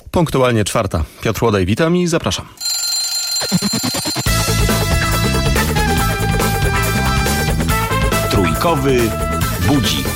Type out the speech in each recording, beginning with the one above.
Punktualnie 4. Piotr Łodej, witam i zapraszam. Trójkowy budzik.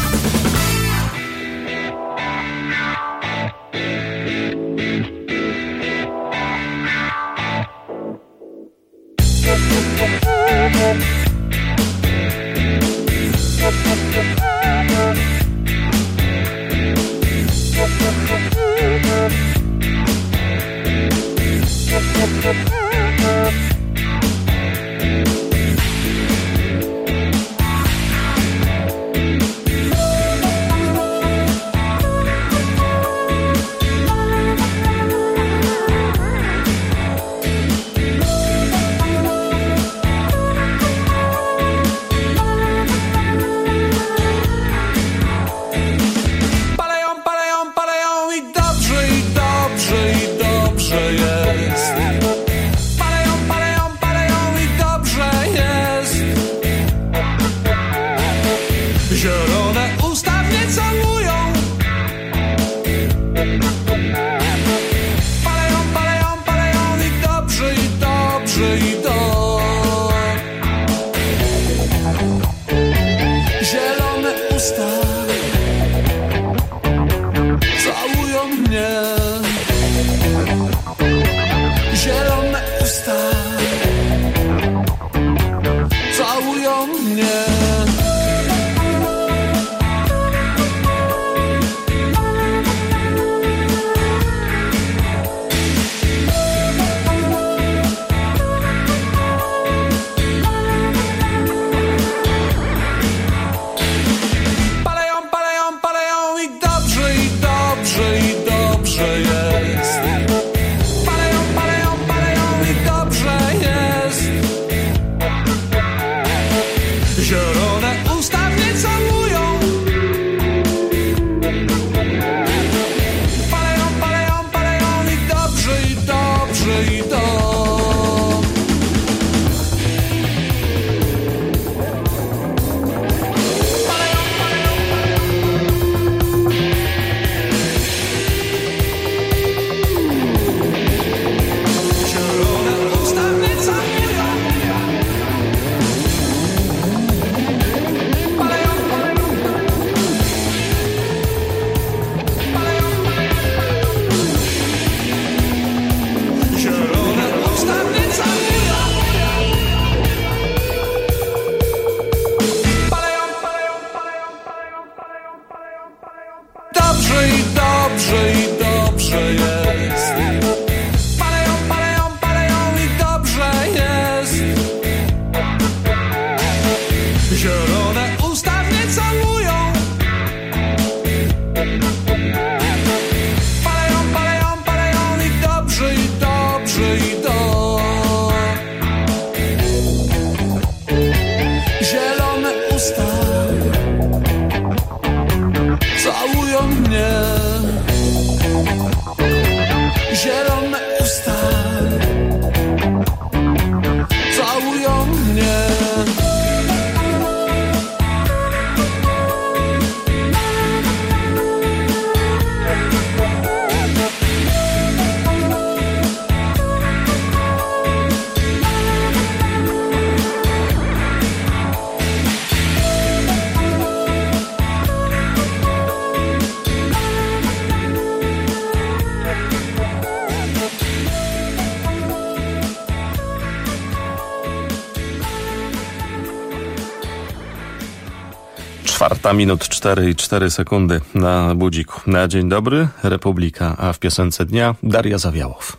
Minut 4 i 4 sekundy na budziku. Na dzień dobry, Republika, a w piosence dnia Daria Zawiałow.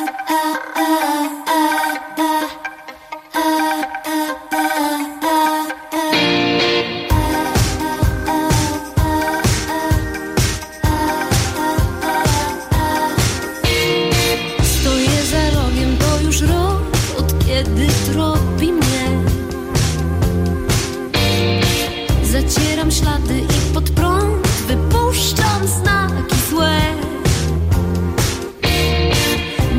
Stoję za rogiem, to już rok, od kiedy tropi mnie. Zacieram ślady i pod prąd wypuszczam znaki złe.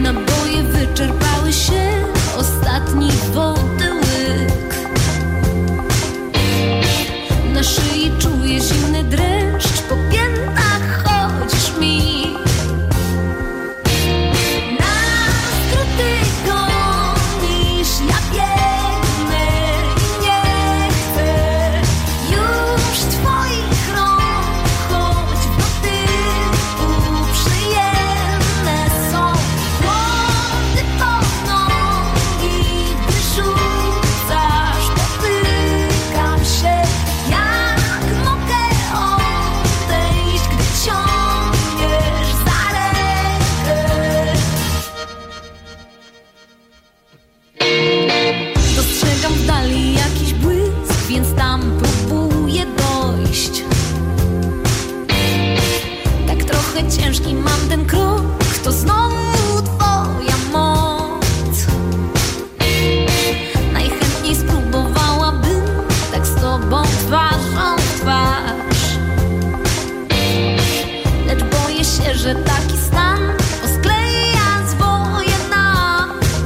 Pakistan poskleja zwoje nam.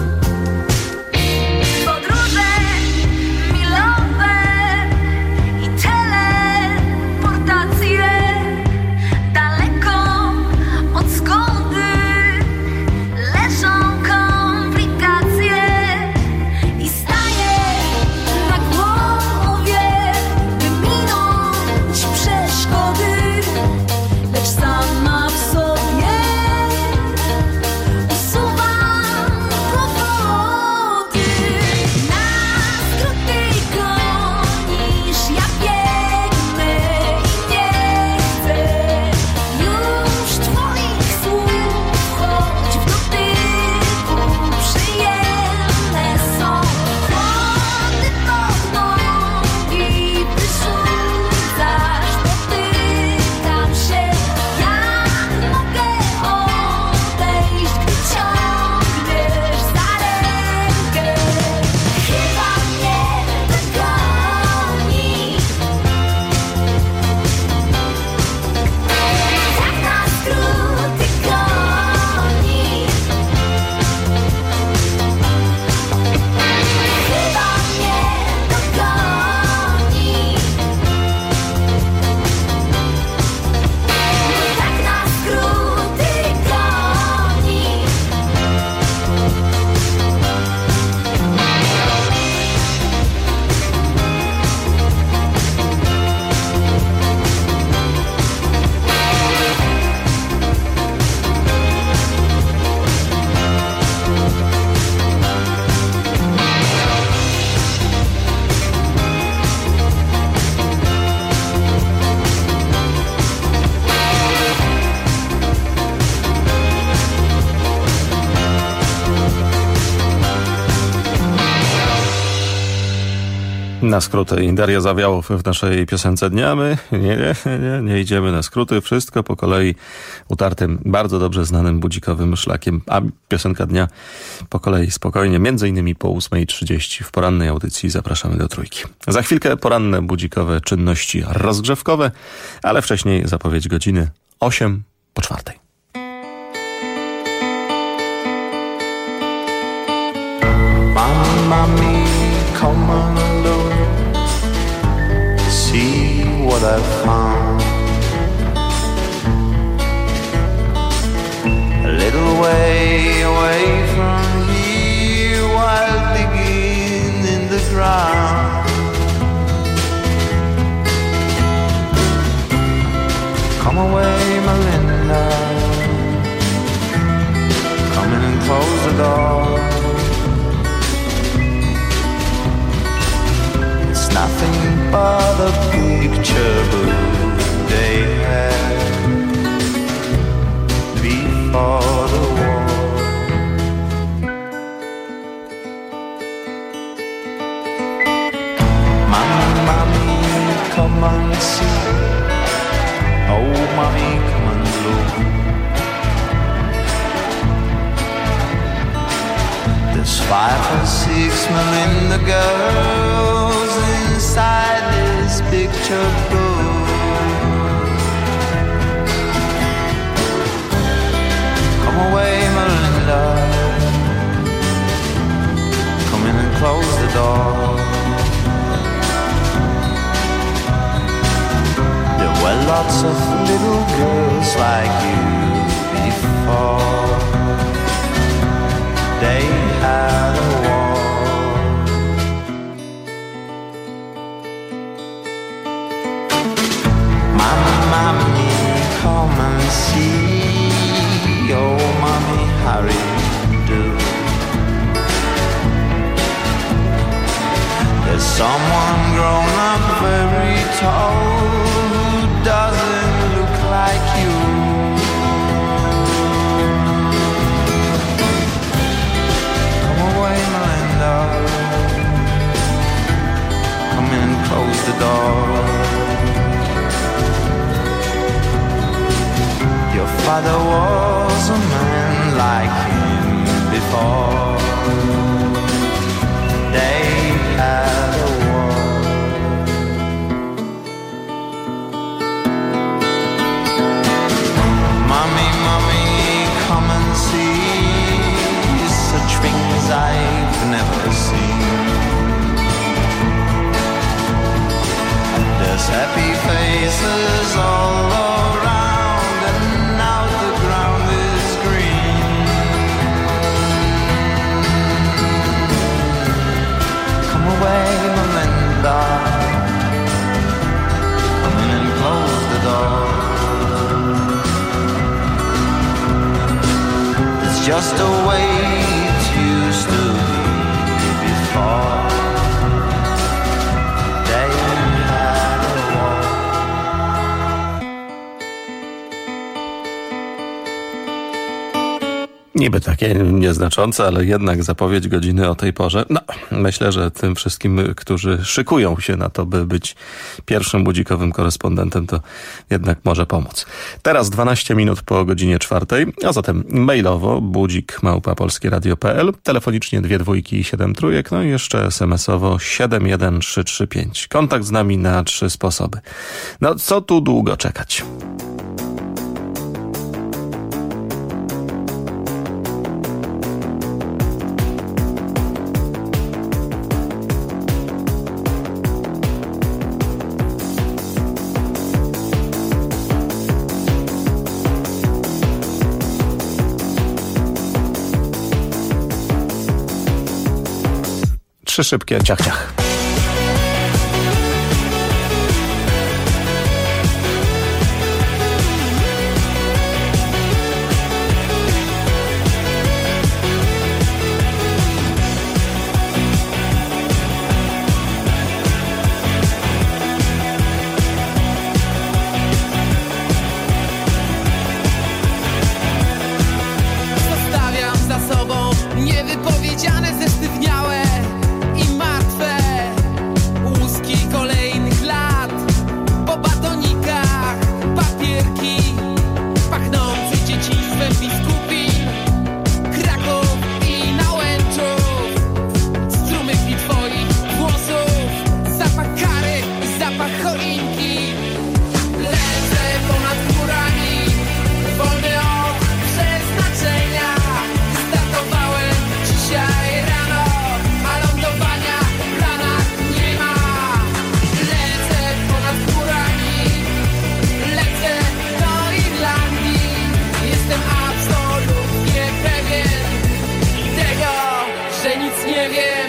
Podróże milowe i teleportacje daleko od zgody leżą komplikacje i staje na głowie, by minąć przeszkody, lecz sama w sobie usuwam powody. Na skróty gonisz, ja biegnę i nie chcę już twoich słów, choć w dotyku przyjemne są. Wody pod nogi wyrzucasz, dotykam się, jak mogę odejść, gdy ciągniesz za rękę. Chyba mnie dogoni, tak na skróty goni. Chyba mnie dogoni, tak na skróty goni. Na skróty i Daria Zawiałow w naszej piosence dnia. My nie idziemy na skróty. Wszystko po kolei utartym, bardzo dobrze znanym budzikowym szlakiem. A piosenka dnia po kolei spokojnie, między innymi po 8:30 w porannej audycji zapraszamy do Trójki. Za chwilkę poranne budzikowe czynności rozgrzewkowe, ale wcześniej zapowiedź godziny 8:45. Mommy, come on look, see what I've found. A little way away from here, while digging in the ground. Come away, Melinda, come in and close the door. Nothing but a picture book they had before the war. Mommy, come and see. Oh, mommy, come and look. There's 5 or 6 Melinda girls inside this picture book. Come away, Melinda, come in and close the door. There were lots of little girls like you before they had a war. Mommy, come and see. Oh, mommy, hurry, do. There's someone grown up very tall who doesn't look like you. Come away, Melinda, come in and close the door. Your father was a man like him before they had a war. Mommy, just the way it used to be before. They had a war. Niby takie nieznaczące, ale jednak zapowiedź godziny o tej porze. No, myślę, że tym wszystkim, którzy szykują się na to, by być pierwszym budzikowym korespondentem, to jednak może pomóc. Teraz 12 minut po godzinie 4, a zatem mailowo budzik@polskieradio.pl, telefonicznie 2 dwójki i 7 trójek, no i jeszcze SMS-owo 71335. Kontakt z nami na 3 sposoby. No, co tu długo czekać? Trzy szybkie ciach, ciach. Zostawiam za sobą niewypowiedziane, zesztywniałe i martwe łuski kolejnych lat. Po batonikach papierki pachnące dzieciństwem biskupin, Kraków i Nałęczów, strumyki twoich włosów, zapach kary i zapach choinki. Lecę ponad chmurami, wolny od przeznaczenia. Startowałem dzisiaj rano, a lądowania w planach nie ma. Lecę ponad chmurami, lecę do Irlandii. Jestem absolutnie pewien tego, że nic nie wiem.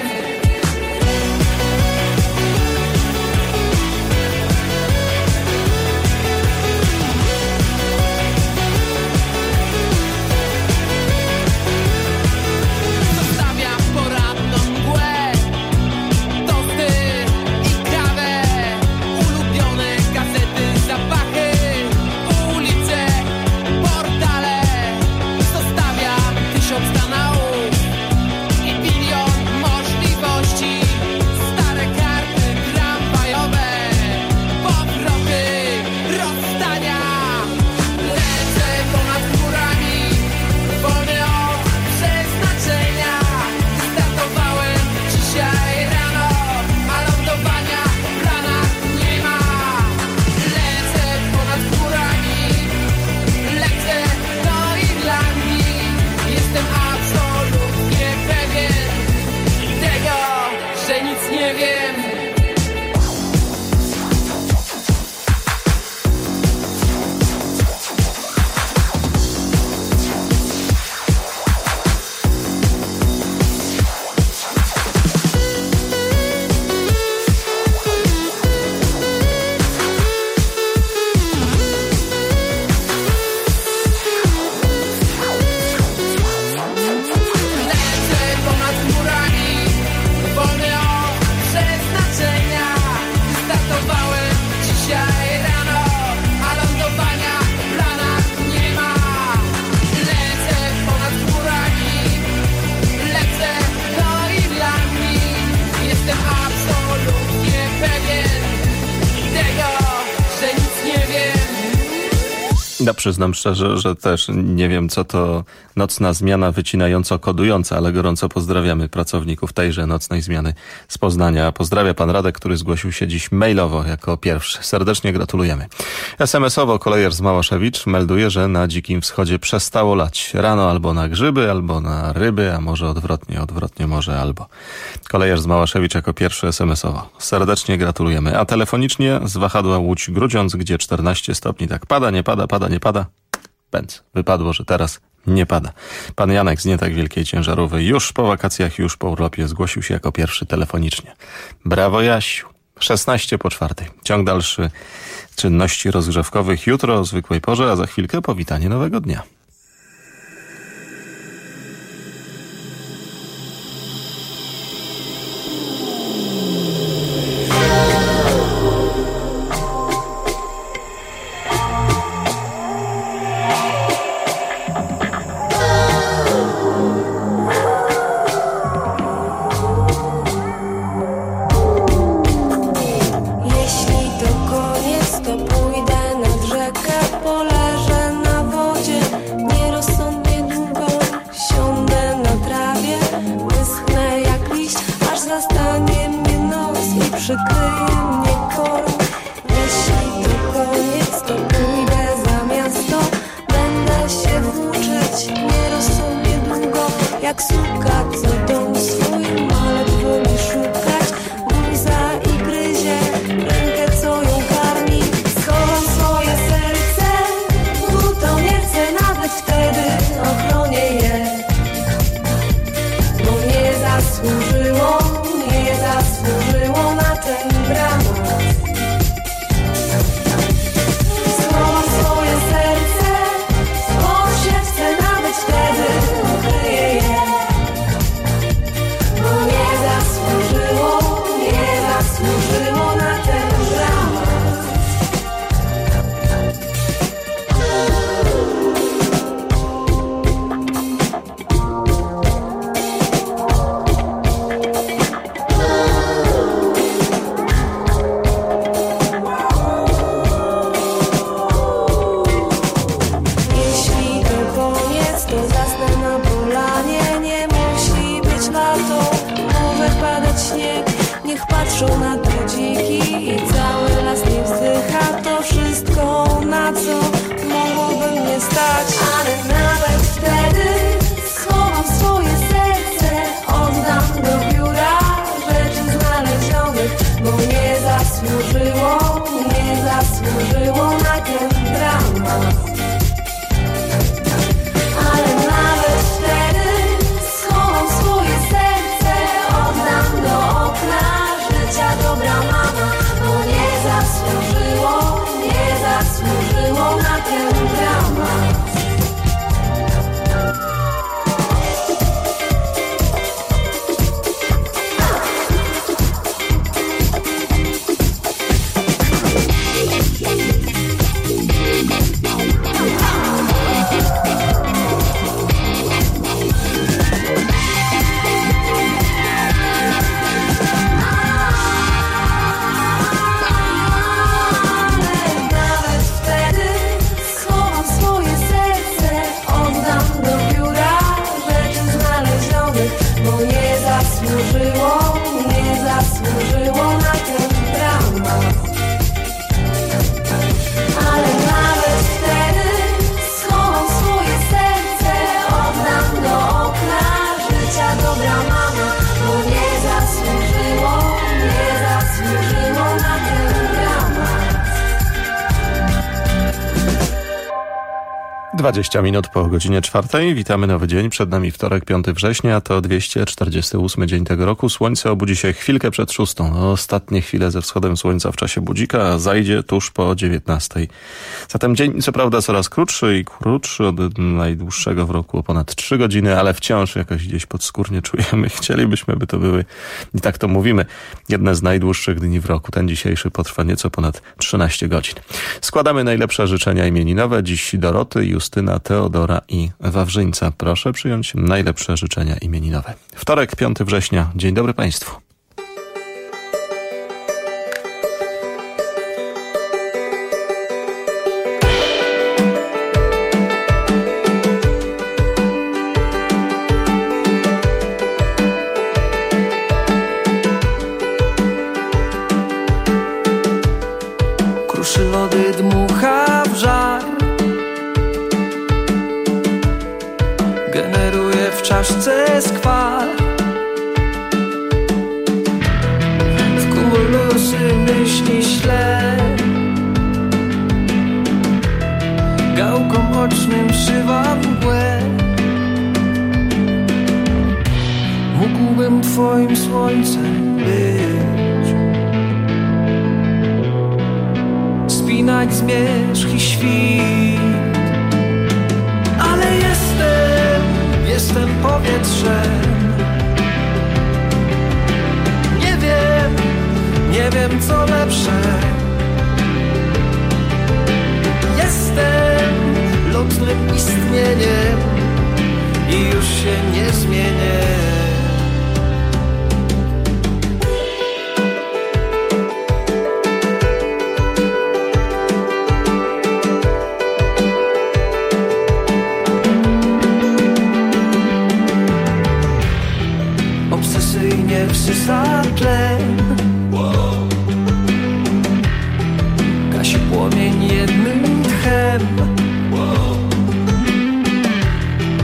Zostawiam poranną mgłę, tosty i kawę, ulubione gazety, zapachy, ulice, portale. Zostawiam 1000 kanałów i bilion możliwości, stare karty tramwajowe, powroty, rozstania. Lecę ponad chmurami, wolny od przeznaczenia. Startowałem dzisiaj rano, a lądowania w planach nie ma. Lecę ponad chmurami, lecę do Irlandii. Jestem absolutnie pewien tego, że nic nie wiem. Lecę ponad chmurami, wolny od przeznaczenia. Startowałem dzisiaj rano, a lądowania w planach nie ma. Lecę ponad chmurami, lecę do Irlandii. Jestem absolutnie pewien tego, że nic nie wiem. Ja przyznam szczerze, że też nie wiem, co to nocna zmiana wycinająco-kodująca, ale gorąco pozdrawiamy pracowników tejże nocnej zmiany z Poznania. Pozdrawia pan Radek, który zgłosił się dziś mailowo jako pierwszy. Serdecznie gratulujemy. SMS-owo kolejarz z Małaszewicz melduje, że na Dzikim Wschodzie przestało lać. Rano albo na grzyby, albo na ryby, a może odwrotnie może albo. Kolejarz z Małaszewicz jako pierwszy SMS-owo. Serdecznie gratulujemy. A telefonicznie z wahadła Łódź-Grudziądz, gdzie 14 stopni, tak pada, nie pada, pada, nie pada. Pędz. Wypadło, że teraz nie pada. Pan Janek z nie tak wielkiej ciężarówki już po wakacjach, już po urlopie zgłosił się jako pierwszy telefonicznie. Brawo, Jasiu. 4:16. Ciąg dalszy czynności rozgrzewkowych jutro o zwykłej porze, a za chwilkę powitanie nowego dnia. stać nierozsądnie długo, jak suka co dom swój malet woli szukać. Łza i gryzie rękę, co ją karmi. Schowam swoje serce, to nie chcę nawet wtedy ochronię je, bo nie zasłużyło na ten dramat. Schowam swoje serce, bo się chcę nawet wtedy ukryję je, bo nie zasłużyło na ten dramat. Jeśli to koniec, to zasnę na polanie. Nie musi być lato, może padać śnieg. Niech patrzą na trudziki i cały las nie wzdycha. To wszystko, na co mogłoby mnie stać. Ale nawet wtedy schowam swoje serce, oddam do biura rzeczy znalezionych, bo nie zasłużyło na ten dramat. Ale nawet wtedy schowam swoje serce, oddam do okna życia dobra mama, bo nie zasłużyło na ten dramat. Nawet wtedy schowam swoje serce, oddam do biura rzeczy znalezionych, bo nie zasłużyło na ten dramat. Ale nawet wtedy schowam swoje serce, oddam do okna życia dobra mama, bo nie zasłużyło na ten dramat. 20 minut po godzinie 4. Witamy nowy dzień. Przed nami wtorek, 5 września. To 248 dzień tego roku. Słońce obudzi się chwilkę przed 6. Ostatnie chwile ze wschodem słońca w czasie budzika, a zajdzie tuż po 19. Zatem dzień co prawda coraz krótszy i krótszy od najdłuższego w roku o ponad 3 godziny, ale wciąż jakoś gdzieś podskórnie czujemy. Chcielibyśmy, by to były, i tak to mówimy, jedne z najdłuższych dni w roku. Ten dzisiejszy potrwa nieco ponad 13 godzin. Składamy najlepsze życzenia imieninowe. Dziś Doroty, Justyna, Teodora i Wawrzyńca. Proszę przyjąć najlepsze życzenia imieninowe. Wtorek, 5 września. Dzień dobry Państwu. Kruszy lody, dmucha w żar, generuje w czaszce skwar. W kumulusy myśli ślę, gałką ocznym szywa mgłę. Mógłbym twoim słońcem być, spinać zmierzch i świt. Ale jestem powietrzem. Nie wiem co lepsze. Jestem lotnym istnieniem i już się nie zmienię. Obsesyjnie wsysa tlen, gasi płomień jednym tchem.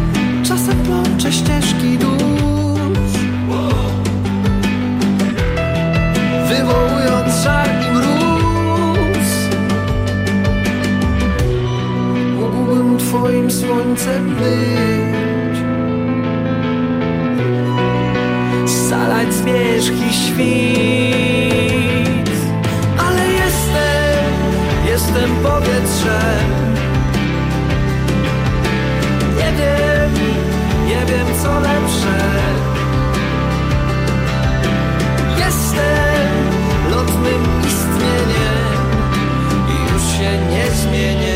być, scalać zmierzch i świt. Ale jestem powietrzem. Nie wiem co lepsze. Jestem lotnym istnieniem i już się nie zmienię.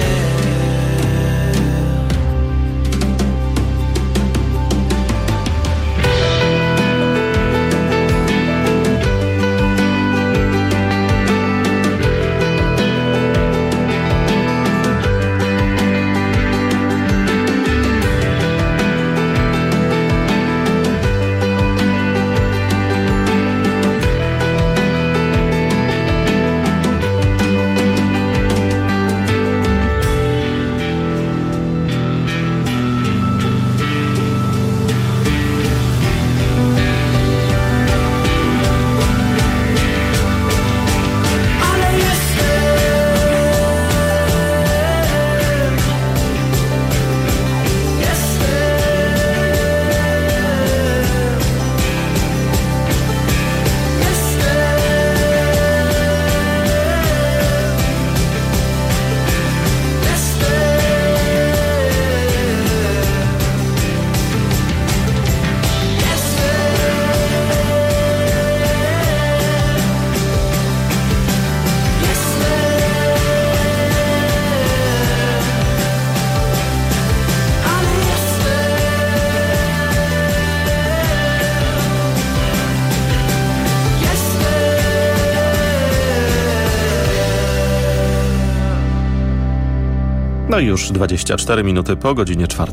No i już 24 minuty po godzinie 4.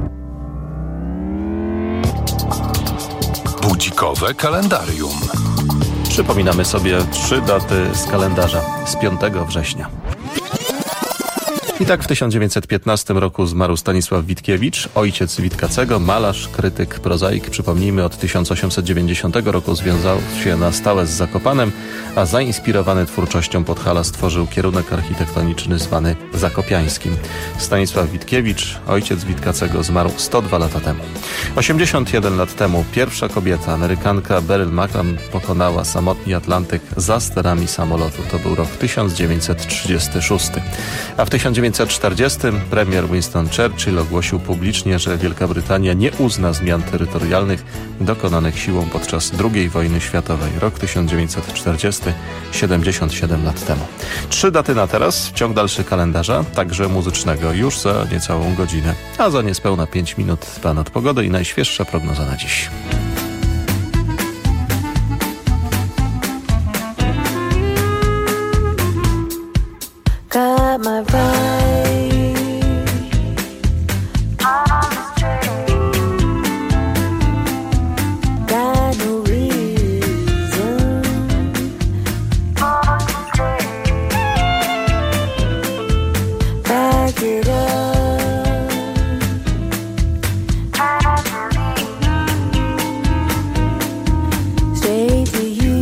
Budzikowe kalendarium. Przypominamy sobie 3 daty z kalendarza z 5 września. I tak w 1915 roku zmarł Stanisław Witkiewicz, ojciec Witkacego, malarz, krytyk, prozaik. Przypomnijmy, od 1890 roku związał się na stałe z Zakopanem, a zainspirowany twórczością Podhala stworzył kierunek architektoniczny zwany zakopiańskim. Stanisław Witkiewicz, ojciec Witkacego, zmarł 102 lata temu. 81 lat temu pierwsza kobieta, Amerykanka Beryl McClam, pokonała samotni Atlantyk za sterami samolotu. To był rok 1936. A w 1940 premier Winston Churchill ogłosił publicznie, że Wielka Brytania nie uzna zmian terytorialnych dokonanych siłą podczas II wojny światowej. Rok 1940, 77 lat temu. 3 daty na teraz, ciąg dalszy kalendarza, także muzycznego, już za niecałą godzinę. A za niespełna 5 minut plan od pogody i najświeższa prognoza na dziś. Got my vibe. Got no reason. Back it up. Straight to you.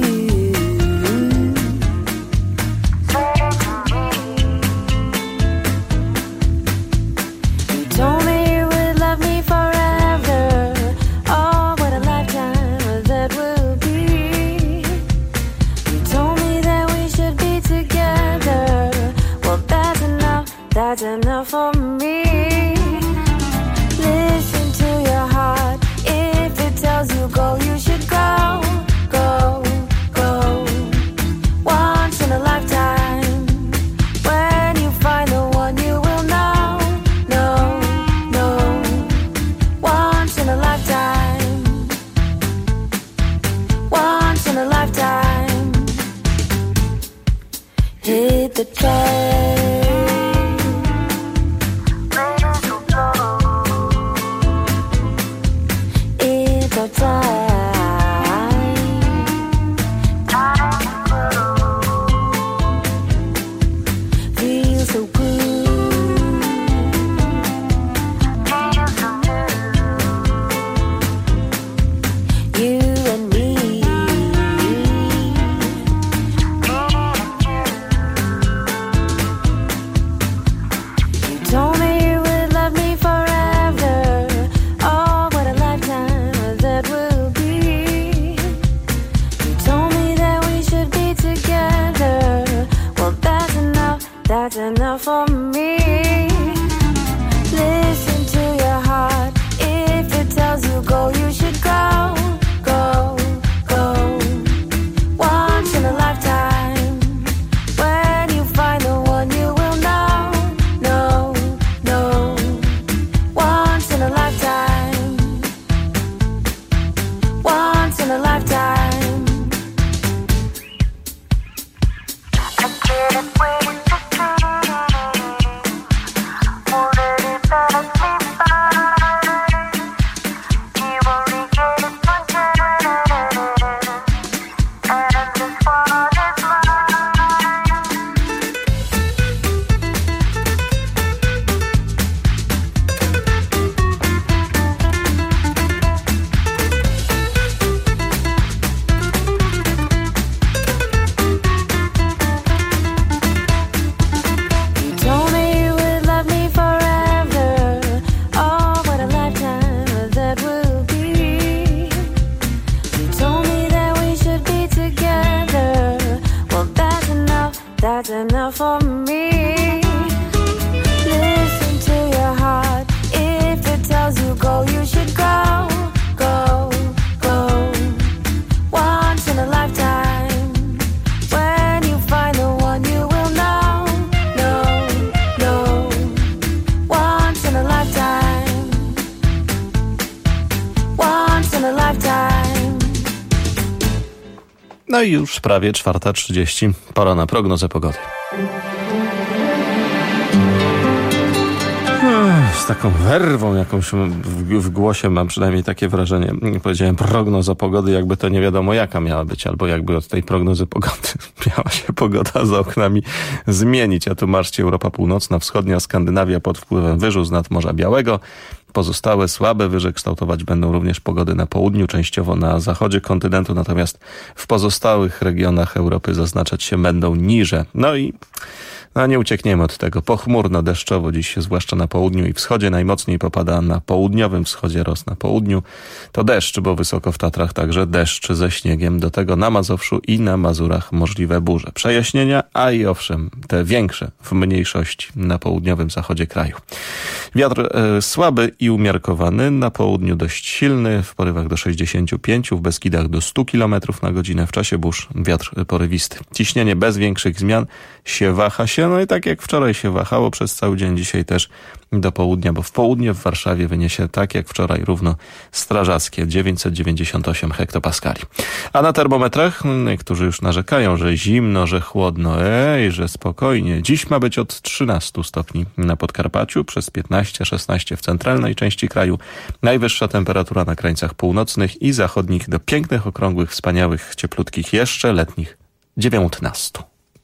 Told me you would love me forever. Oh, what a lifetime that will be. You told me that we should be together. Well, that's enough for me. Listen to your heart. If it tells you go, you should go, go, go. Once in a lifetime. When you find the one you will know. No, no. Once in a lifetime. Once in a lifetime. Hit the track. It's our time. Feel so good. You and me. You told me you would love me forever. No i już prawie 4:30. Pora na prognozę pogody. Z taką werwą jakąś w głosie mam przynajmniej takie wrażenie. Powiedziałem prognoza pogody, jakby to nie wiadomo jaka miała być, albo jakby od tej prognozy pogody miała się pogoda za oknami zmienić. A tu marszcie Europa Północna, Wschodnia, Skandynawia pod wpływem wyżu z nad Morza Białego. Pozostałe słabe wyże kształtować będą również pogody na południu, częściowo na zachodzie kontynentu, natomiast w pozostałych regionach Europy zaznaczać się będą niże. No i nie uciekniemy od tego. Pochmurno, deszczowo dziś, zwłaszcza na południu i wschodzie. Najmocniej popada na południowym wschodzie, roz na południu. To deszcz, bo wysoko w Tatrach także deszcz ze śniegiem. Do tego na Mazowszu i na Mazurach możliwe burze. Przejaśnienia, a i owszem, te większe w mniejszości na południowym zachodzie kraju. Wiatr słaby i umiarkowany. Na południu dość silny, w porywach do 65, w Beskidach do 100 km na godzinę. W czasie burz wiatr porywisty. Ciśnienie bez większych zmian się waha się. No i tak jak wczoraj się wahało przez cały dzień, dzisiaj też do południa, bo w południe w Warszawie wyniesie tak jak wczoraj równo strażackie 998 hektopaskali. A na termometrach niektórzy już narzekają, że zimno, że chłodno, że spokojnie. Dziś ma być od 13 stopni na Podkarpaciu, przez 15-16 w centralnej części kraju. Najwyższa temperatura na krańcach północnych i zachodnich do pięknych, okrągłych, wspaniałych, cieplutkich, jeszcze letnich 19.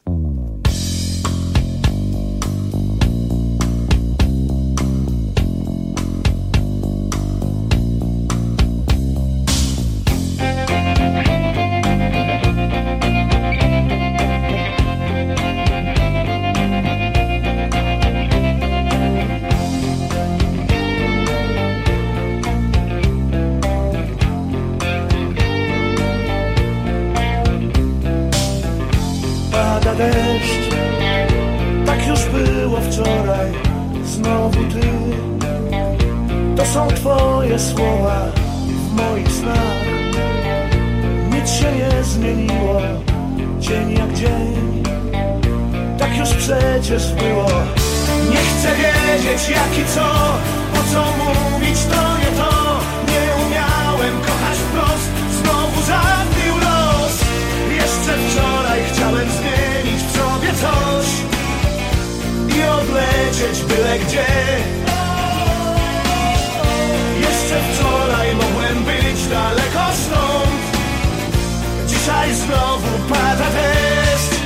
Deszcz, tak już było wczoraj, znowu ty. To są twoje słowa w moich snach. Nic się nie zmieniło, dzień jak dzień. Tak już przecież było. Nie chcę wiedzieć jak i co, po co mówić to nie to. Nie umiałem kochać wprost, znowu zabił los. Jeszcze wczoraj chciałem zmienić w sobie coś i odlecieć byle gdzie. Jeszcze wczoraj mogłem być daleko stąd. Dzisiaj znowu pada deszcz.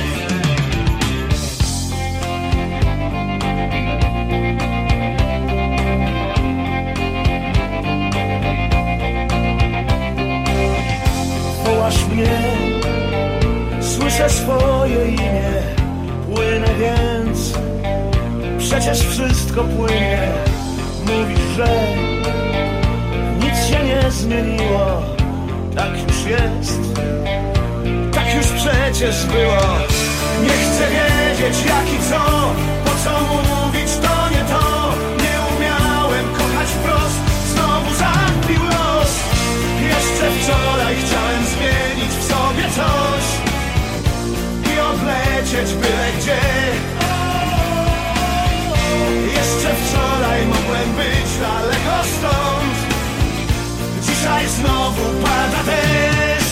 Wołasz mnie, słyszę swoje imię. Płynę więc, przecież wszystko płynie. Mówisz, że nic się nie zmieniło. Tak już jest, tak już przecież było. Nie chcę wiedzieć jak i co, po co mówić to nie to. Nie umiałem kochać wprost, znowu zabił los. Jeszcze wczoraj chciałem zmienić w sobie coś i odlecieć byle gdzie. Jeszcze wczoraj mogłem być daleko stąd. Dzisiaj znowu pada deszcz.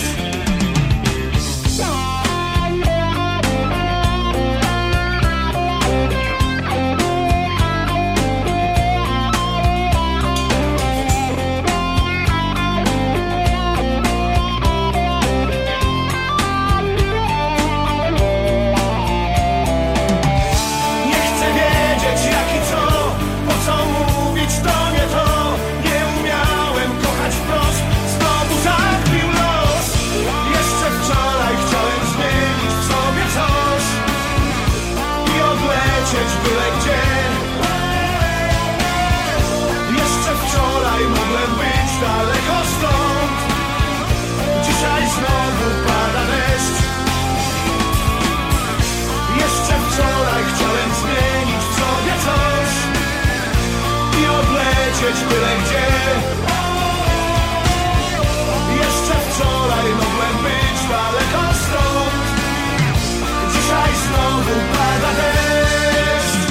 Byle gdzie. Jeszcze wczoraj mogłem być daleko stąd. Dzisiaj znowu pada deszcz.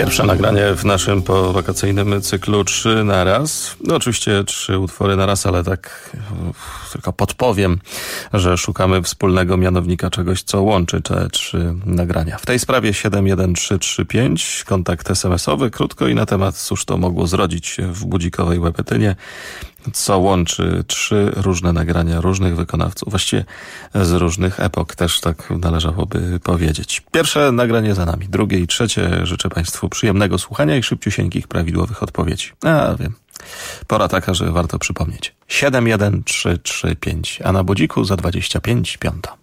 Pierwsze nagranie w naszym powakacyjnym cyklu 3 na raz. No oczywiście 3 utwory na raz, ale tak tylko podpowiem, że szukamy wspólnego mianownika, czegoś, co łączy te 3 nagrania. W tej sprawie 71335, kontakt SMS-owy, krótko i na temat, cóż to mogło zrodzić się w budzikowej łepetynie, co łączy 3 różne nagrania różnych wykonawców, właściwie z różnych epok, też tak należałoby powiedzieć. Pierwsze nagranie za nami, drugie i trzecie. Życzę Państwu przyjemnego słuchania i szybciusieńkich, prawidłowych odpowiedzi. A wiem, pora taka, że warto przypomnieć. 71335, a na budziku za 25 piąta.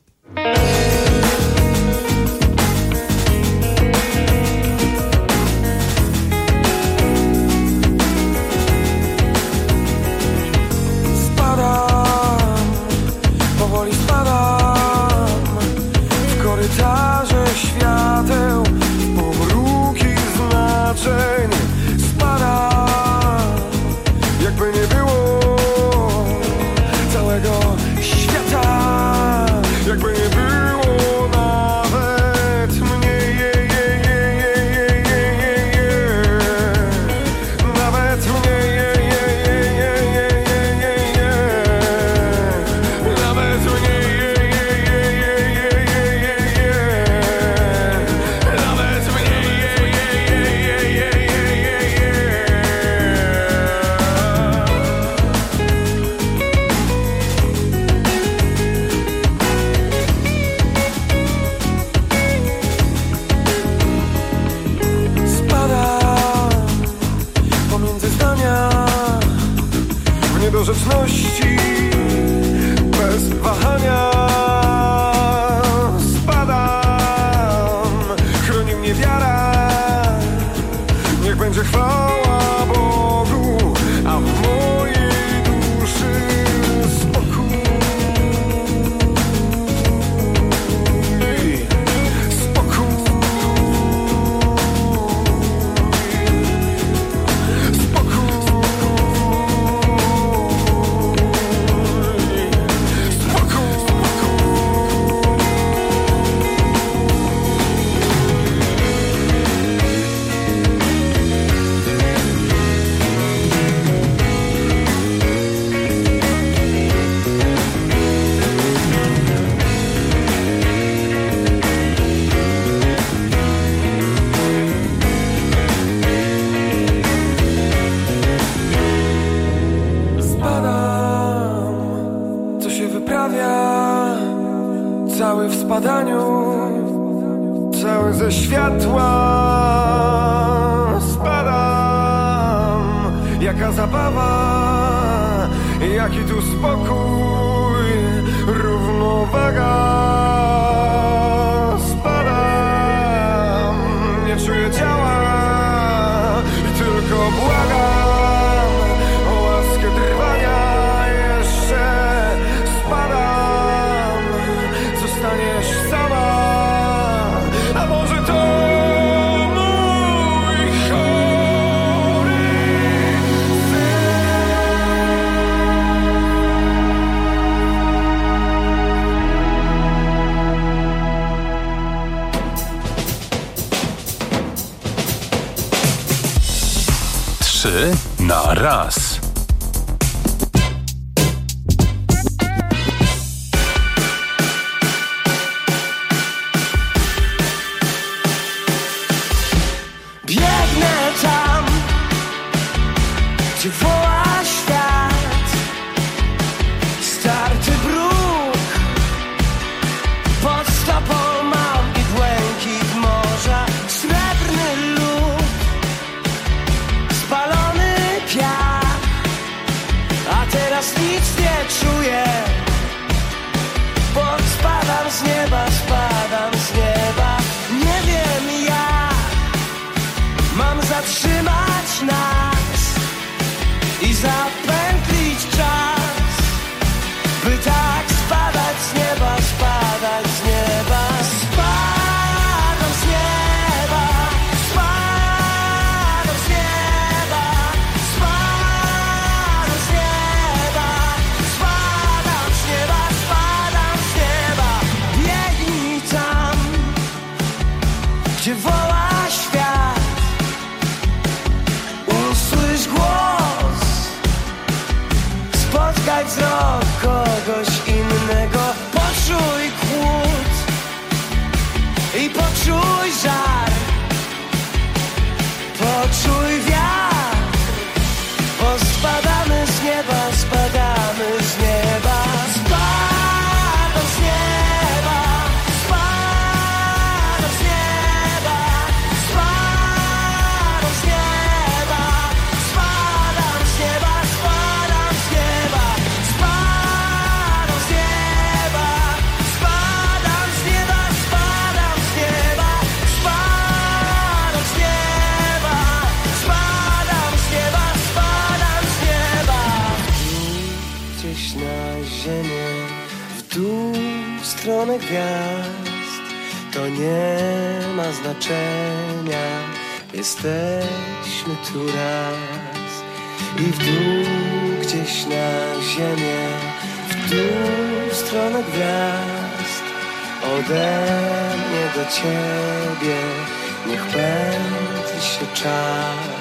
Świateł, pomruki znaczeń, spadam, jakby nie było całego świata, jakby nie było nawet mnie, nawet mnie, nawet mnie. Niedorzeczności bez wahania spadam, chroni mnie wiara, niech będzie chwała Bogu, a w mojej duszy spokój. Cały w spadaniu, cały ze światła spadam. Jaka zabawa, jaki tu spokój, równowaga. Spadam, nie czuję ciała i tylko błagam o łaskę trwania jeszcze. Spadam, zostaniesz sama, a może to mój chory sen. 3 na raz. Gdzie woła świat, starty bruk, pod stopą mam i błękit morza, srebrny lód, spalony piach. mój żar. Poczuj wiatr, bo spadamy z nieba, spadamy z nieba. Spadam z nieba, spadam z nieba, spadam z nieba, spadam z nieba, spadam z nieba, spadam z nieba, spadam z nieba, spadam z nieba, spadam z nieba, spadam z nieba, spadam z nieba. Gdzieś na ziemię, w dół, w stronę gwiazd, to nie ma znaczenia, jesteśmy tu raz. I w dół, gdzieś na ziemię, w dół, w stronę gwiazd, ode mnie do ciebie, niech pędzi się czas.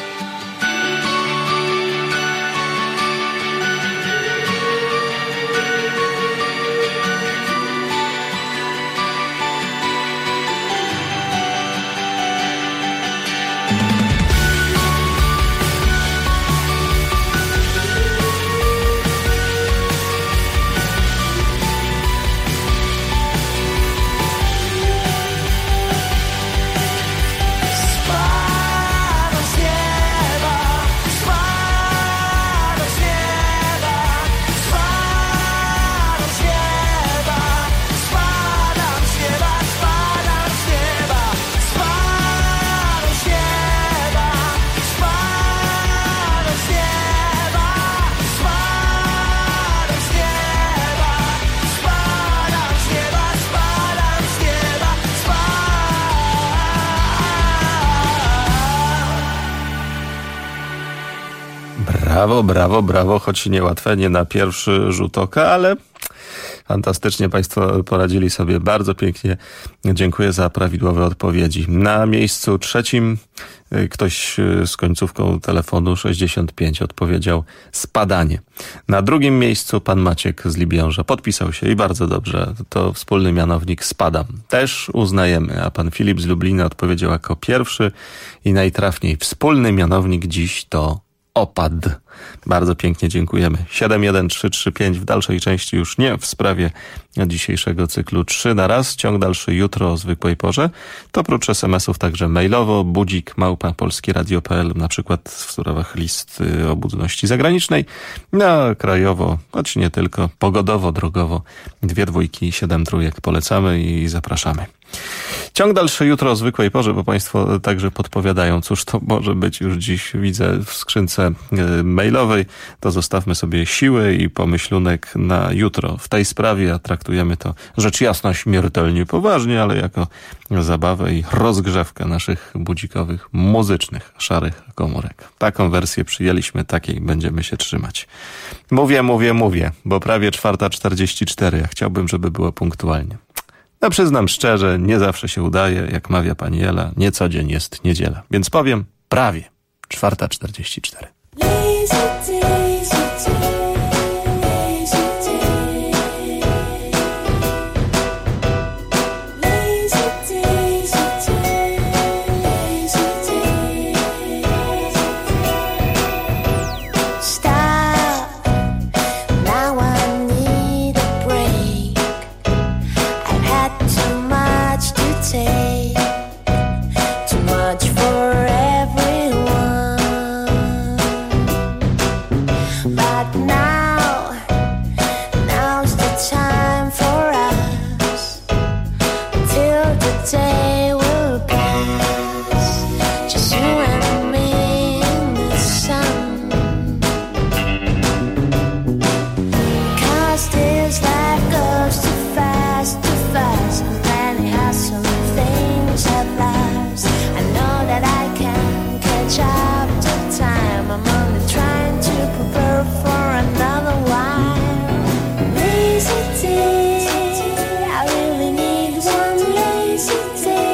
Brawo, brawo, brawo, choć niełatwe, nie na pierwszy rzut oka, ale fantastycznie Państwo poradzili sobie, bardzo pięknie. Dziękuję za prawidłowe odpowiedzi. Na miejscu trzecim ktoś z końcówką telefonu 65 odpowiedział spadanie. Na drugim miejscu pan Maciek z Libiąża podpisał się i bardzo dobrze, to wspólny mianownik spadam. Też uznajemy, a pan Filip z Lublina odpowiedział jako pierwszy i najtrafniej. Wspólny mianownik dziś to opad. Bardzo pięknie dziękujemy. 71335 w dalszej części już nie w sprawie dzisiejszego cyklu 3 na raz. Ciąg dalszy jutro o zwykłej porze. To prócz SMS-ów także mailowo budzik@polskieradio.pl, na przykład w sprawach list o budności zagranicznej. No, krajowo, choć nie tylko, pogodowo, drogowo. 2 dwójki, 7 trójek polecamy i zapraszamy. Ciąg dalszy jutro o zwykłej porze, bo Państwo także podpowiadają, cóż to może być już dziś, widzę w skrzynce mailowej. To zostawmy sobie siły i pomyślunek na jutro. W tej sprawie a traktujemy to rzecz jasna śmiertelnie poważnie, ale jako zabawę i rozgrzewkę naszych budzikowych, muzycznych, szarych komórek. Taką wersję przyjęliśmy, takiej będziemy się trzymać. Mówię, bo prawie 4:44. Ja chciałbym, żeby było punktualnie. No przyznam szczerze, nie zawsze się udaje, jak mawia pani Ela, nie co dzień jest niedziela. Więc powiem prawie 4:44. Lazy day, I really need one lazy day.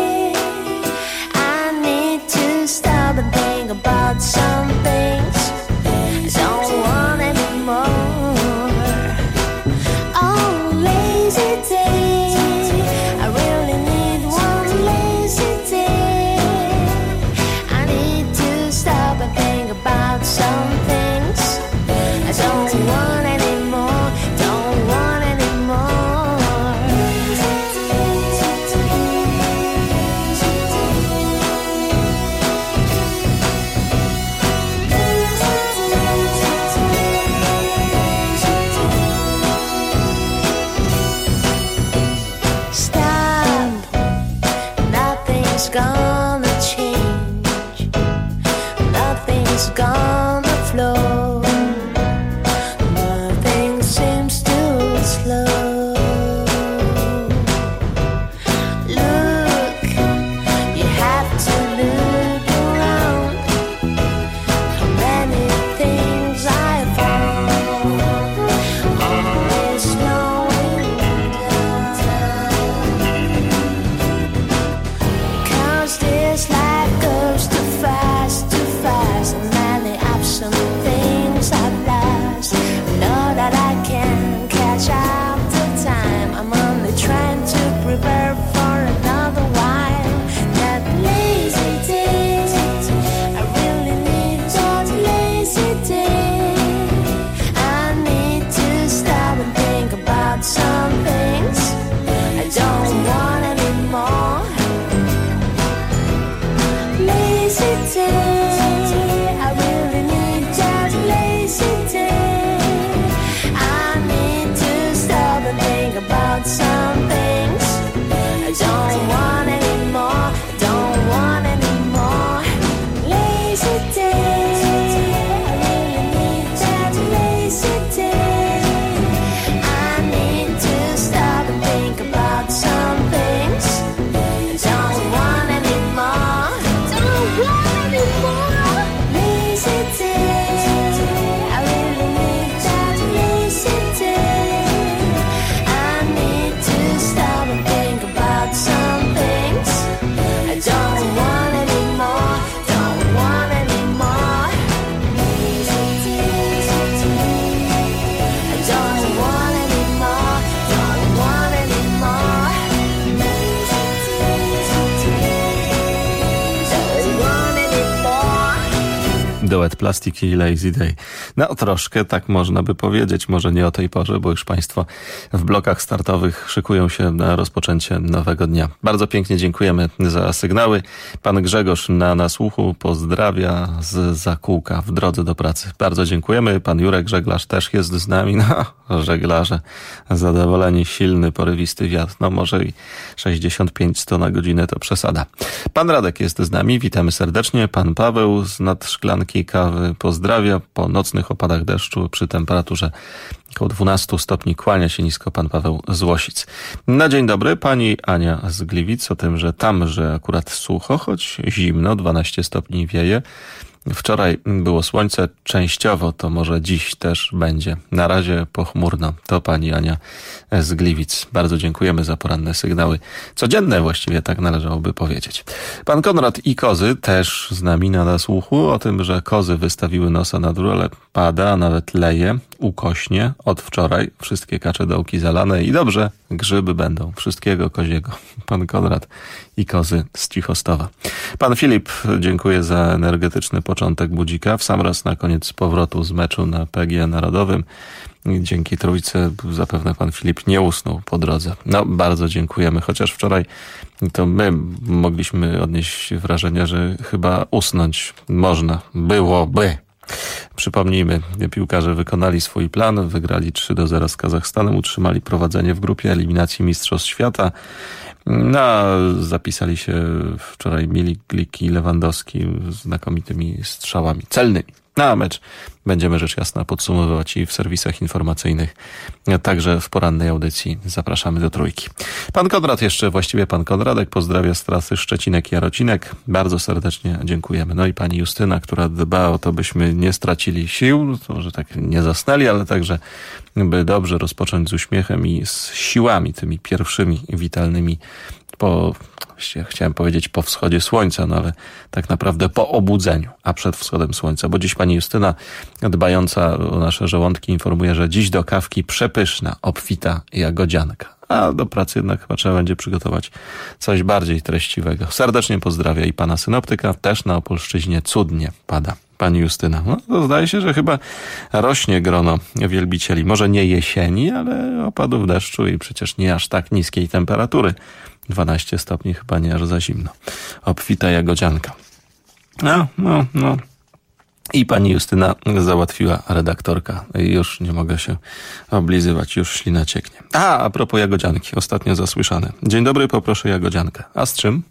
Stop, nothing's gonna change, nothing's gonna flow, nothing seems too slow. Look, you have to look around, how many things I found, always slowing down. Cause this life goes too fast, and many absent things I've lost. I know that I can catch up to time. I'm only trying to prepare for another while. That lazy day, I really need that lazy day. I need to stop and think about some things I don't want anymore. Lazy day, I really need that lazy day. I need to stop and think about some things I don't want anymore, don't want anymore. Lazy day, I really need that lazy day. I need to stop and think about some things I don't want anymore, don't want anymore. Lazy day, I really need that lazy day. I need to stop and think about some things I don't want anymore, don't want anymore. Lazy day, I don't want anymore, don't want anymore. Lazy day, don't want anymore. Duet Plastik i Lazy Day. No troszkę tak można by powiedzieć, może nie o tej porze, bo już Państwo w blokach startowych szykują się na rozpoczęcie nowego dnia. Bardzo pięknie dziękujemy za sygnały. Pan Grzegorz na nasłuchu pozdrawia z Zakółka w drodze do pracy. Bardzo dziękujemy. Pan Jurek Żeglarz też jest z nami. No, żeglarze zadowoleni, silny, porywisty wiatr. No może i 65-100 na godzinę to przesada. Pan Radek jest z nami. Witamy serdecznie. Pan Paweł z nad szklanki kawy pozdrawia. Po nocnych opadach deszczu przy temperaturze około 12 stopni kłania się nisko pan Paweł z Łosic. Na dzień dobry pani Ania z Gliwic o tym, że tam, że akurat sucho, choć zimno, 12 stopni wieje. Wczoraj było słońce, częściowo to może dziś też będzie. Na razie pochmurno. To pani Ania z Gliwic. Bardzo dziękujemy za poranne sygnały. Codzienne właściwie, tak należałoby powiedzieć. Pan Konrad i kozy też z nami na nasłuchu o tym, że kozy wystawiły nosa na dół, ale pada, a nawet leje, ukośnie od wczoraj. Wszystkie kacze dołki zalane i dobrze, grzyby będą. Wszystkiego koziego. Pan Konrad i kozy z Cichostowa. Pan Filip, dziękuję za energetyczny początek budzika. W sam raz na koniec powrotu z meczu na PGE Narodowym. Dzięki trójce zapewne pan Filip nie usnął po drodze. No, bardzo dziękujemy. Chociaż wczoraj to my mogliśmy odnieść wrażenie, że chyba usnąć można. Byłoby. Przypomnijmy, piłkarze wykonali swój plan, wygrali 3-0 z Kazachstanem, utrzymali prowadzenie w grupie eliminacji Mistrzostw Świata. No, zapisali się wczoraj Milik i Lewandowski znakomitymi strzałami celnymi. Na mecz będziemy rzecz jasna podsumowywać i w serwisach informacyjnych, także w porannej audycji zapraszamy do trójki. Pan Konrad jeszcze, właściwie pan Konradek pozdrawia z trasy Szczecinek-Jarocinek. Bardzo serdecznie dziękujemy. No i pani Justyna, która dba o to, byśmy nie stracili sił, to może tak nie zasnęli, ale także by dobrze rozpocząć z uśmiechem i z siłami, tymi pierwszymi witalnymi chciałem powiedzieć po wschodzie słońca, no ale tak naprawdę po obudzeniu, a przed wschodem słońca, bo dziś pani Justyna, dbająca o nasze żołądki, informuje, że dziś do kawki przepyszna, obfita jagodzianka. A do pracy jednak chyba trzeba będzie przygotować coś bardziej treściwego. Serdecznie pozdrawia i pana synoptyka, też na Opolszczyźnie cudnie pada. Pani Justyna, no to zdaje się, że chyba rośnie grono wielbicieli. Może nie jesieni, ale opadów deszczu i przecież nie aż tak niskiej temperatury. 12 stopni chyba nie aż za zimno. Obfita jagodzianka. No. I pani Justyna załatwiła redaktorka. Już nie mogę się oblizywać, już ślina cieknie. A propos jagodzianki, ostatnio zasłyszane. Dzień dobry, poproszę jagodziankę. A z czym?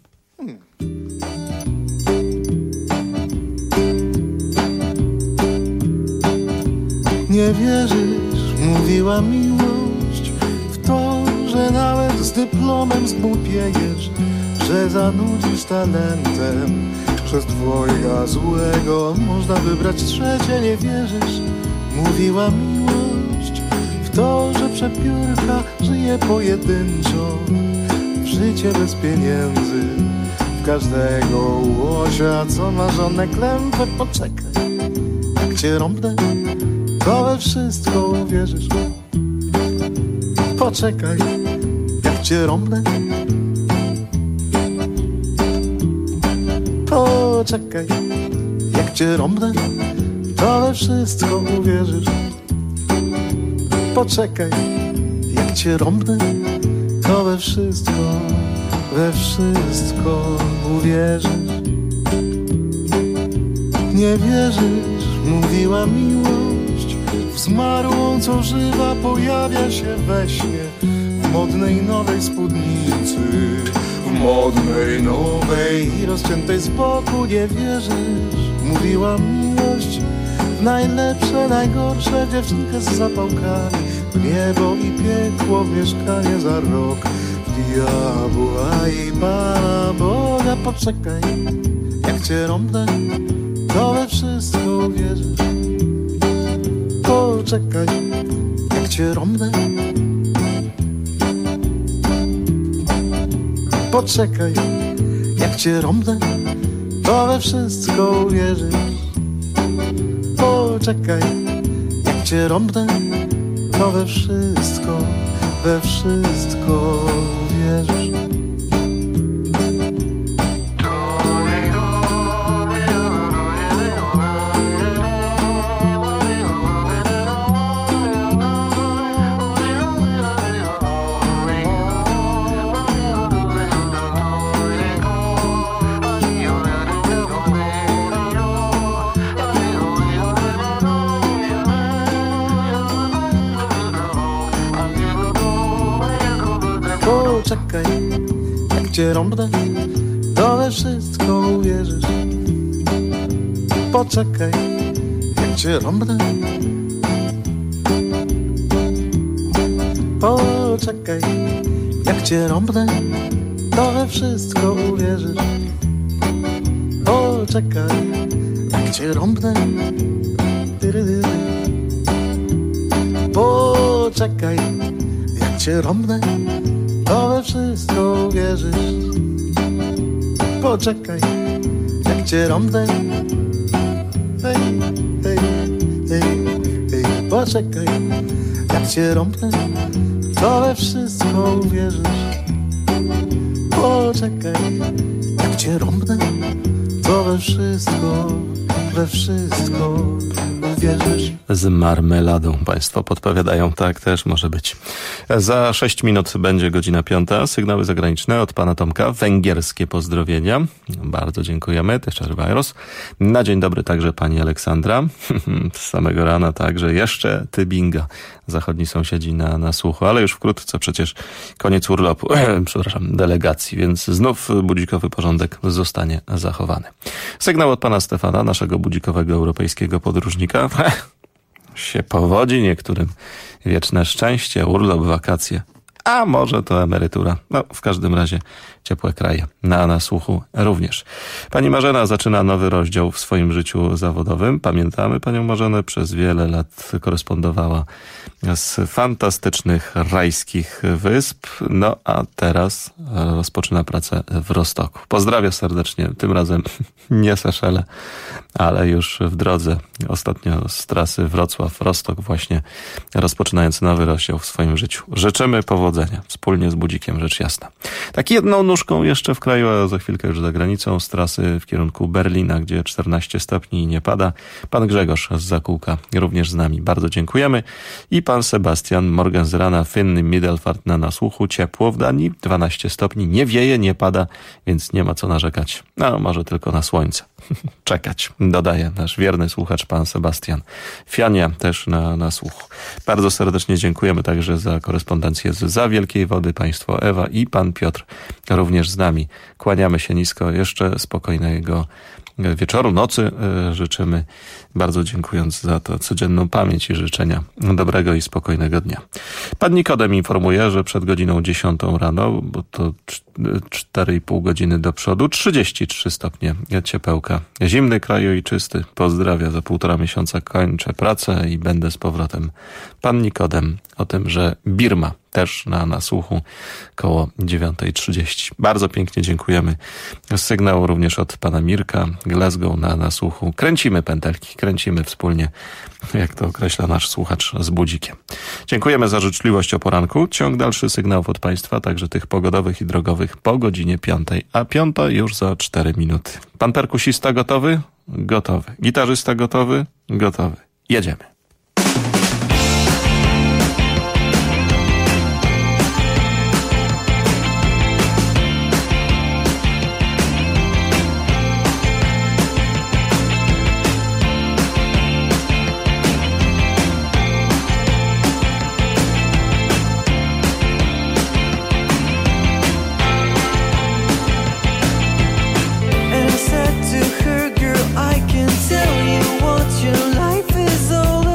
Nie wierzysz, mówiła miłość, w to, że nawet z dyplomem zgłupiejesz, że zanudzisz talentem. Przez dwojga złego można wybrać trzecie. Nie wierzysz, mówiła miłość, w to, że przepiórka żyje pojedynczo, w życie bez pieniędzy, w każdego łosia, co ma żonę klępę. Poczekaj, jak cię rąbnę, to we wszystko uwierzysz. Poczekaj, jak cię rąbnę. Poczekaj, jak cię rąbnę, to we wszystko uwierzysz. Poczekaj, jak cię rąbnę, to we wszystko uwierzysz. Nie wierzysz, mówiła miłość, w zmarłą, co żywa pojawia się we śnie, w modnej nowej spódnicy, w modnej nowej i rozciętej z boku. Nie wierzysz, mówiła miłość, w najlepsze, najgorsze dziewczynkę z zapałkami, w niebo i piekło, w mieszkanie za rok, w diabła i Pana Boga. Poczekaj, jak cię rąbnę, to we wszystko uwierzysz. Poczekaj, jak cię rąbnę. Poczekaj, jak cię rąbnę, to we wszystko uwierzysz. Poczekaj, jak cię rąbnę, to we wszystko uwierzysz. Poczekaj, jak cię rąbnę, to we wszystko uwierzysz. Poczekaj, jak cię rąbnę. Poczekaj, jak cię rąbnę, to we wszystko uwierzysz. Poczekaj, jak cię rąbnę. Poczekaj, jak cię rąbnę, to we wszystko uwierzysz. Poczekaj, jak cię rąbnę. Hej, hej, hej, hej. Poczekaj, jak cię rąbnę, to we wszystko uwierzysz. Poczekaj, jak cię rąbnę, to we wszystko uwierzysz. Z marmeladą państwo podpowiadają, tak też może być. Za 6 minut będzie godzina 5. Sygnały zagraniczne od pana Tomka. Węgierskie pozdrowienia. Bardzo dziękujemy. Też na dzień dobry także pani Aleksandra. Z samego rana także jeszcze Tybinga. Zachodni sąsiedzi na słuchu, ale już wkrótce przecież koniec urlopu, delegacji, więc znów budzikowy porządek zostanie zachowany. Sygnał od pana Stefana, naszego budzikowego europejskiego podróżnika. Się powodzi niektórym. Wieczne szczęście, urlop, wakacje. A może to emerytura. No, w każdym razie ciepłe kraje. Na słuchu również. Pani Marzena zaczyna nowy rozdział w swoim życiu zawodowym. Pamiętamy panią Marzenę, przez wiele lat korespondowała z fantastycznych rajskich wysp. No a teraz rozpoczyna pracę w Rostoku. Pozdrawiam serdecznie. Tym razem nie Seszele, ale już w drodze. Ostatnio z trasy Wrocław-Rostok właśnie rozpoczynając nowy rozdział w swoim życiu. Życzymy powodzenia. powodzenia. Wspólnie z Budzikiem, rzecz jasna. Tak jedną nóżką jeszcze w kraju, a za chwilkę już za granicą, z trasy w kierunku Berlina, gdzie 14 stopni i nie pada. Pan Grzegorz z Zakółka również z nami. Bardzo dziękujemy. I pan Sebastian Morgen z rana, Fynny Middelfart na nasłuchu. Ciepło w Danii, 12 stopni. Nie wieje, nie pada, więc nie ma co narzekać. No, może tylko na słońce. Czekać, dodaje nasz wierny słuchacz pan Sebastian. Fiania też na słuchu. Bardzo serdecznie dziękujemy także za korespondencję z Wielkiej Wody, państwo Ewa i pan Piotr również z nami. Kłaniamy się nisko, jeszcze spokojnego wieczoru, nocy życzymy, bardzo dziękując za to codzienną pamięć i życzenia dobrego i spokojnego dnia. Pan Nikodem informuje, że przed godziną 10 rano, bo to 4,5 godziny do przodu, 33 stopnie ciepełka. Zimny kraj ojczysty. Pozdrawia, za 1,5 miesiąca kończę pracę i będę z powrotem. Pan Nikodem o tym, że Birma też na nasłuchu koło 9:30. Bardzo pięknie dziękujemy. Sygnał również od pana Mirka, Glasgow na nasłuchu. Kręcimy pętelki, kręcimy wspólnie, jak to określa nasz słuchacz z Budzikiem. Dziękujemy za życzliwość o poranku. Ciąg dalszy sygnałów od państwa, także tych pogodowych i drogowych po godzinie 5, a 5 już za 4 minuty. Pan perkusista gotowy? Gotowy. Gitarzysta gotowy? Gotowy. Jedziemy. And I said to her, girl, I can tell you what your life is all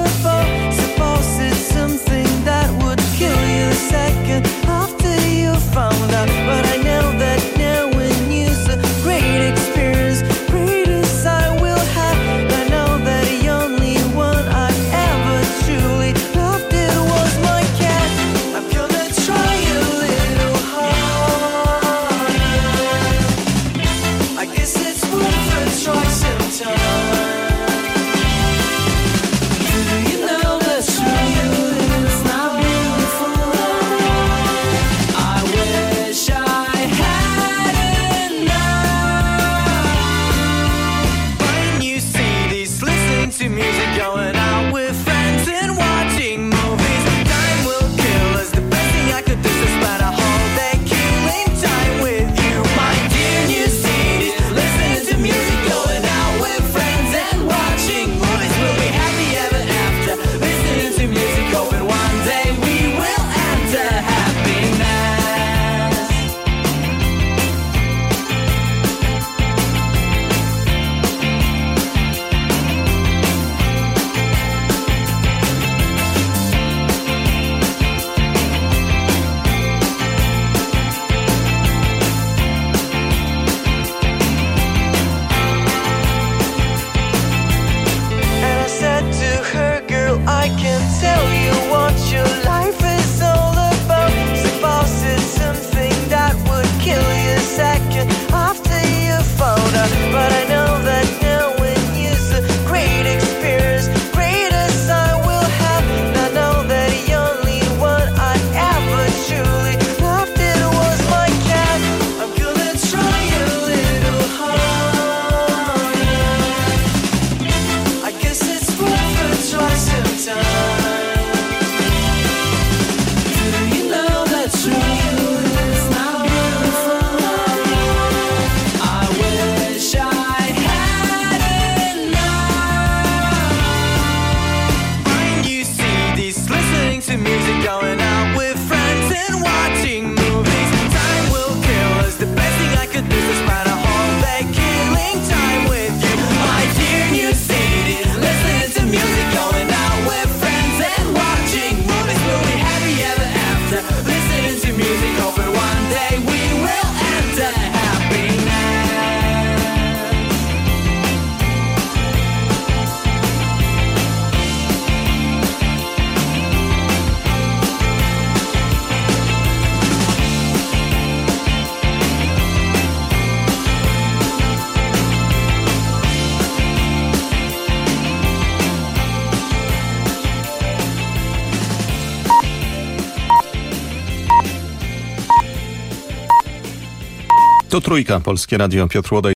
To Trójka, Polskie Radio, Piotr Łodaj.